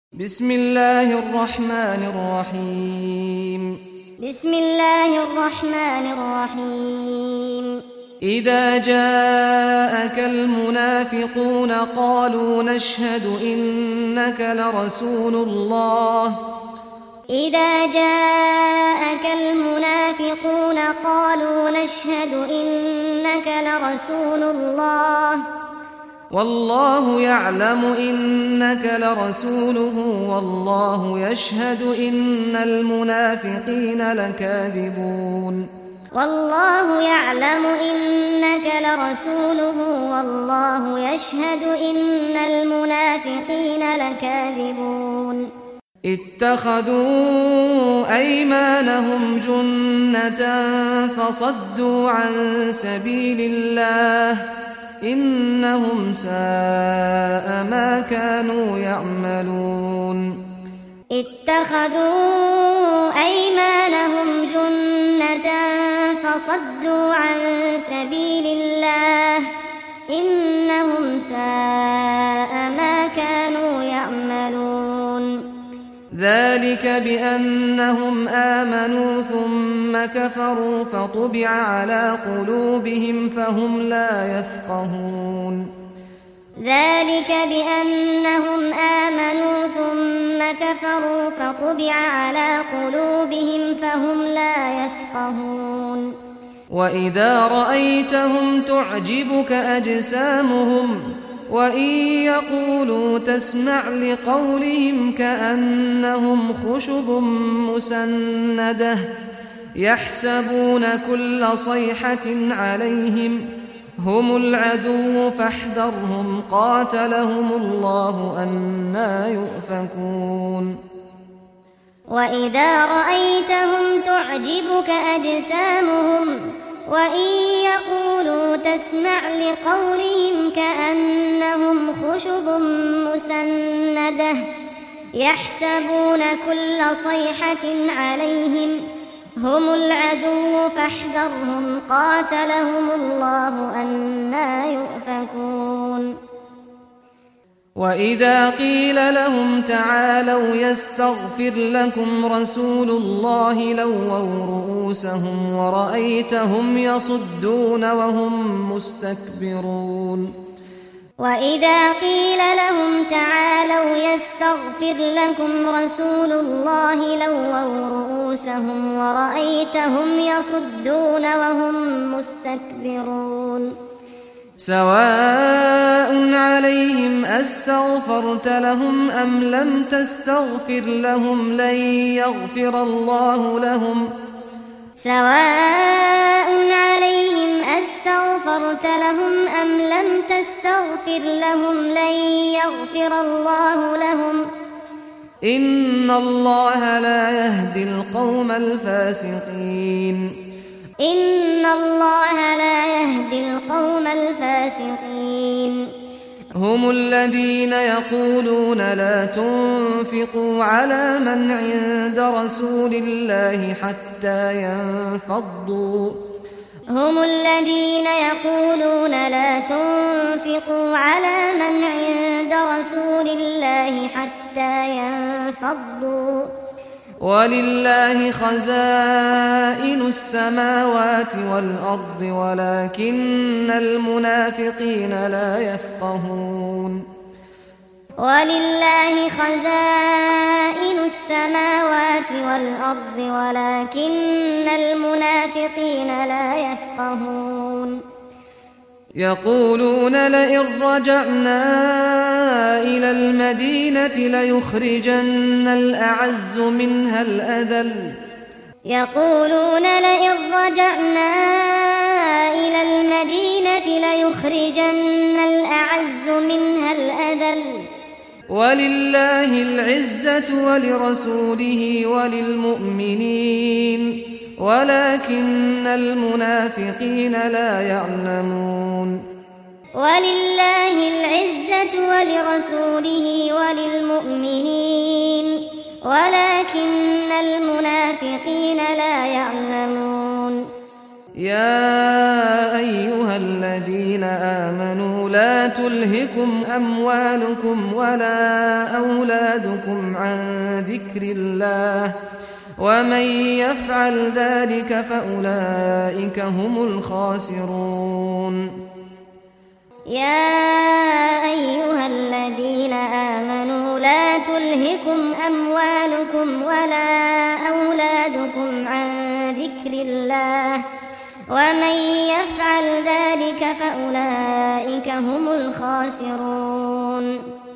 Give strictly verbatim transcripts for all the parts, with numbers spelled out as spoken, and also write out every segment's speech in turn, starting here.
بسم الله الرحمن الرحيم بسم الله الرحمن الرحيم إذا جاءك المنافقون قالوا نشهد إنك لرسول الله إذا جاءك المنافقون قالوا نشهد إنك لرسول الله والله يعلم إنك لرسوله والله يشهد إن المنافقين لكاذبون والله يعلم إنك لرسوله والله يشهد إن المنافقين لكاذبون اتخذوا أيمانهم جنة فصدوا عن سبيل الله إنهم ساء ما كانوا يعملون اتخذوا أيمانهم جنة فصدوا عن سبيل الله إنهم ساء ما كانوا يعملون ذلك بأنهم آمنوا ثم كفروا فطبع على قلوبهم فهم لا يفقهون ذلك بأنهم آمنوا ثم كفروا فطبع على قلوبهم فهم لا يفقهون وإذا رأيتهم تعجبك أجسامهم وإن يقولوا تسمع لقولهم كأنهم خشب مسندة يحسبون كل صيحة عليهم هم العدو فاحذرهم قاتلهم الله أنى يؤفكون وإذا رأيتهم تعجبك أجسامهم وإن يقولوا تسمع لقولهم كأنهم خشب مسندة يحسبون كل صيحة عليهم هم العدو فاحذرهم قاتلهم الله أنى يؤفكون وإذا قيل لهم تعالوا يستغفر لكم رسول الله لووا رؤوسهم ورأيتهم يصدون وهم مستكبرون وإذا قيل لهم تعالوا يستغفر لكم رسول الله لووا رؤوسهم ورأيتهم يصدون وهم مستكبرون سواء عليهم أستغفرت لهم أم لم تستغفر لهم لن يغفر الله لهم سواء عليهم أستغفرت لهم أم لم تستغفر لهم لن يغفر الله لهم إن الله لا يهدي القوم الفاسقين إن الله لا يهدي القوم الفاسقين هم الذين يقولون لا تنفقوا على من عند رسول الله حتى ينفضوا هم الذين يقولون لا تنفقوا على من عند رسول الله حتى ينفضوا ولله خزائن السماوات والأرض ولكن المنافقين لا يفقهون ولله خزائن السماوات والأرض ولكن المنافقين لا يفقهون يقولون لئن رجعنا إلى المدينة ليخرجن الأعز منها الأذل يقولون لئن رجعنا إلى المدينة ليخرجن الأعز منها الأذل ولله العزة ولرسوله وللمؤمنين ولكن المنافقين لا يعلمون ولله العزة ولرسوله وللمؤمنين ولكن المنافقين لا يعلمون يا أيها الذين آمنوا لا تلهكم أموالكم ولا أولادكم عن ذكر الله ومن يفعل ذلك فأولئك هم الخاسرون. يا أيها الذين آمنوا لا تلهكم أموالكم ولا أولادكم عن ذكر الله ومن يفعل ذلك فأولئك هم الخاسرون.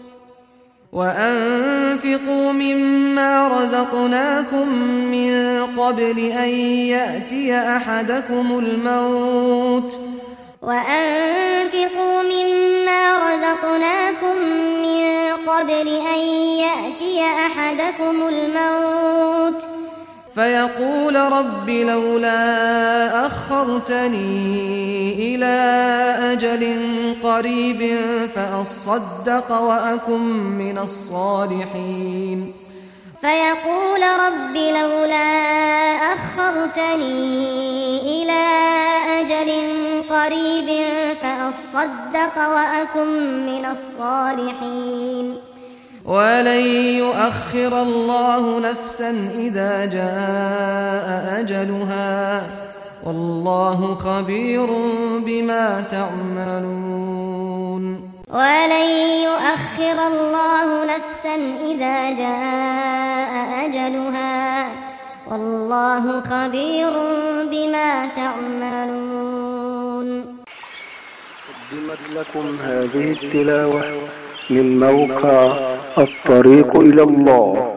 وأنفقوا مما رزقناكم من قبل أن يأتي أحدكم الموت وأنفقوا مما رزقناكم من قبل أن يأتي أحدكم الموت فيقول رب لولا أخرتني إلى أجل قريب فأصدق وأكن من الصالحين فيقول رب لولا أخرتني إلى أجل قريب فأصدق وأكن من الصالحين ولن يؤخر الله نفسا إذا جاء أجلها والله خبير بما تعملون. ولن يؤخر الله نفسا إذا جاء أجلها والله خبير بما تعملون. قدمت لكم هذه التلاوة من موقع الطريق إلى الله.